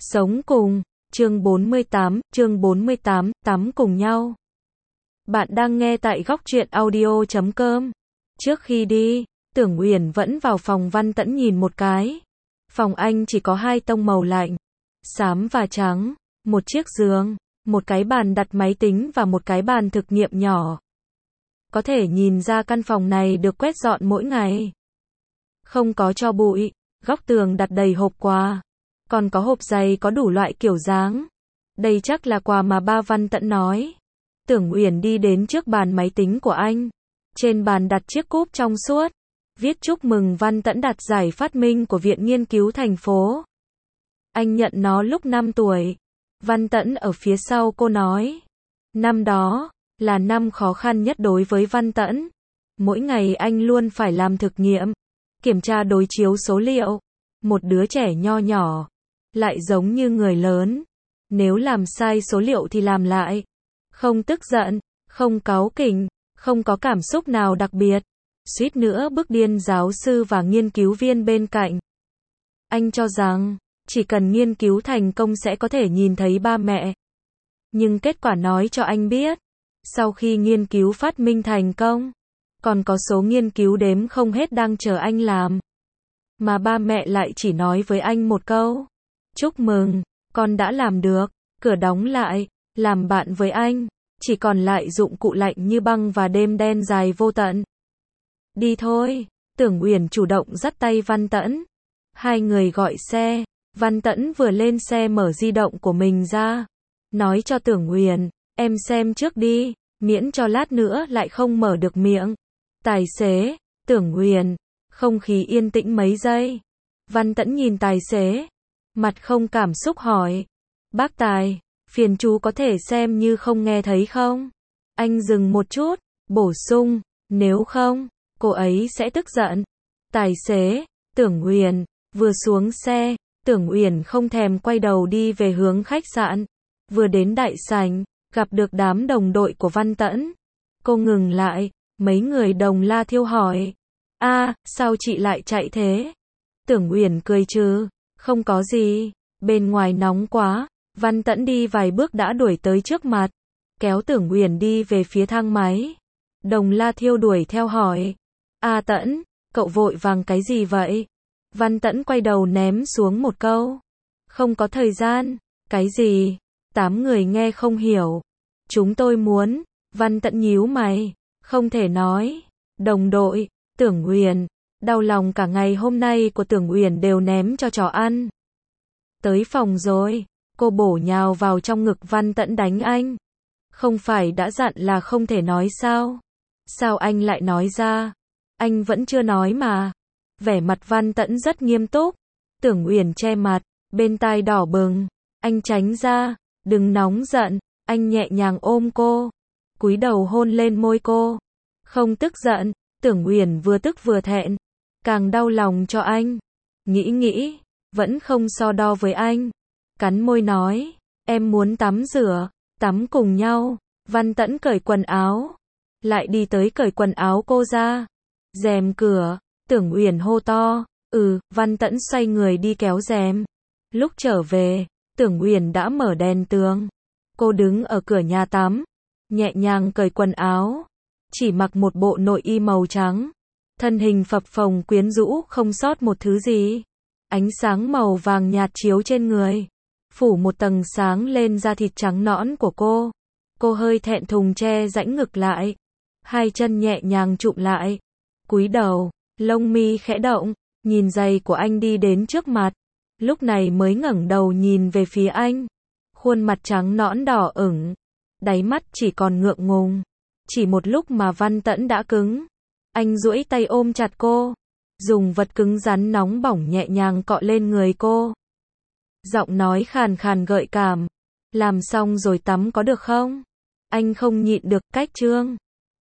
Sống cùng, chương 48, tắm cùng nhau. Bạn đang nghe tại góc truyện audio.com. Trước khi đi, Tưởng Uyển vẫn vào phòng Văn Tẫn nhìn một cái. Phòng anh chỉ có hai tông màu lạnh, xám và trắng, một chiếc giường, một cái bàn đặt máy tính và một cái bàn thực nghiệm nhỏ. Có thể nhìn ra căn phòng này được quét dọn mỗi ngày. Không có tro bụi, góc tường đặt đầy hộp quà. Còn có hộp giày có đủ loại kiểu dáng. Đây chắc là quà mà ba Văn Tẫn nói. Tưởng Uyển đi đến trước bàn máy tính của anh. Trên bàn đặt chiếc cúp trong suốt. Viết chúc mừng Văn Tẫn đạt giải phát minh của Viện Nghiên cứu thành phố. Anh nhận nó lúc 5 tuổi. Văn Tẫn ở phía sau cô nói. Năm đó, là năm khó khăn nhất đối với Văn Tẫn. Mỗi ngày anh luôn phải làm thực nghiệm, kiểm tra đối chiếu số liệu. Một đứa trẻ nho nhỏ, lại giống như người lớn. Nếu làm sai số liệu thì làm lại. Không tức giận, không cáu kỉnh, không có cảm xúc nào đặc biệt. Suýt nữa bức điên giáo sư và nghiên cứu viên bên cạnh. Anh cho rằng, chỉ cần nghiên cứu thành công sẽ có thể nhìn thấy ba mẹ. Nhưng kết quả nói cho anh biết, sau khi nghiên cứu phát minh thành công, còn có số nghiên cứu đếm không hết đang chờ anh làm. Mà ba mẹ lại chỉ nói với anh một câu. Chúc mừng, con đã làm được, cửa đóng lại, làm bạn với anh, chỉ còn lại dụng cụ lạnh như băng và đêm đen dài vô tận. Đi thôi, Tưởng Uyển chủ động dắt tay Văn Tẫn. Hai người gọi xe, Văn Tẫn vừa lên xe mở di động của mình ra. Nói cho Tưởng Uyển, em xem trước đi, miễn cho lát nữa lại không mở được miệng. Tài xế, Tưởng Uyển, không khí yên tĩnh mấy giây. Văn Tẫn nhìn tài xế, mặt không cảm xúc hỏi. Bác Tài, phiền chú có thể xem như không nghe thấy không? Anh dừng một chút, bổ sung, nếu không, cô ấy sẽ tức giận. Tài xế, Tưởng Uyển, vừa xuống xe, Tưởng Uyển không thèm quay đầu đi về hướng khách sạn. Vừa đến đại sảnh, gặp được đám đồng đội của Văn Tẫn. Cô ngừng lại, mấy người Đồng La Thiêu hỏi. Sao chị lại chạy thế? Tưởng Uyển cười trừ, không có gì, bên ngoài nóng quá. Văn Tẫn đi vài bước đã đuổi tới trước mặt, kéo Tưởng Uyển đi về phía thang máy. Đồng La Thiêu đuổi theo hỏi. Tẫn, cậu vội vàng cái gì vậy? Văn Tẫn quay đầu ném xuống một câu. Không có thời gian. Cái gì? 8 người nghe không hiểu. Chúng tôi muốn. Văn Tẫn nhíu mày. Không thể nói. Đồng đội, Tưởng Uyển, đau lòng cả ngày hôm nay của Tưởng Uyển đều ném cho chó ăn. Tới phòng rồi, cô bổ nhào vào trong ngực Văn Tẫn đánh anh. Không phải đã dặn là không thể nói sao? Sao anh lại nói ra? Anh vẫn chưa nói mà. Vẻ mặt Văn Tẫn rất nghiêm túc. Tưởng Uyển che mặt, bên tai đỏ bừng. Anh tránh ra, đừng nóng giận. Anh nhẹ nhàng ôm cô, cúi đầu hôn lên môi cô. Không tức giận. Tưởng Uyển vừa tức vừa thẹn, càng đau lòng cho anh. Nghĩ, vẫn không so đo với anh. Cắn môi nói, em muốn tắm rửa, tắm cùng nhau. Văn Tẫn cởi quần áo, lại đi tới cởi quần áo cô ra. Rèm cửa, Tưởng Uyển hô to, Văn Tẫn xoay người đi kéo rèm. Lúc trở về, Tưởng Uyển đã mở đèn tường. Cô đứng ở cửa nhà tắm, nhẹ nhàng cởi quần áo. Chỉ mặc một bộ nội y màu trắng. Thân hình phập phồng quyến rũ không sót một thứ gì. Ánh sáng màu vàng nhạt chiếu trên người, phủ một tầng sáng lên da thịt trắng nõn của cô. Cô hơi thẹn thùng che rãnh ngực lại. Hai chân nhẹ nhàng chụm lại. Cúi đầu, lông mi khẽ động, nhìn giày của anh đi đến trước mặt. Lúc này mới ngẩng đầu nhìn về phía anh. Khuôn mặt trắng nõn đỏ ửng. Đáy mắt chỉ còn ngượng ngùng. Chỉ một lúc mà Văn Tẫn đã cứng. Anh duỗi tay ôm chặt cô, dùng vật cứng rắn nóng bỏng nhẹ nhàng cọ lên người cô. Giọng nói khàn khàn gợi cảm. Làm xong rồi tắm có được không? Anh không nhịn được, cách trương.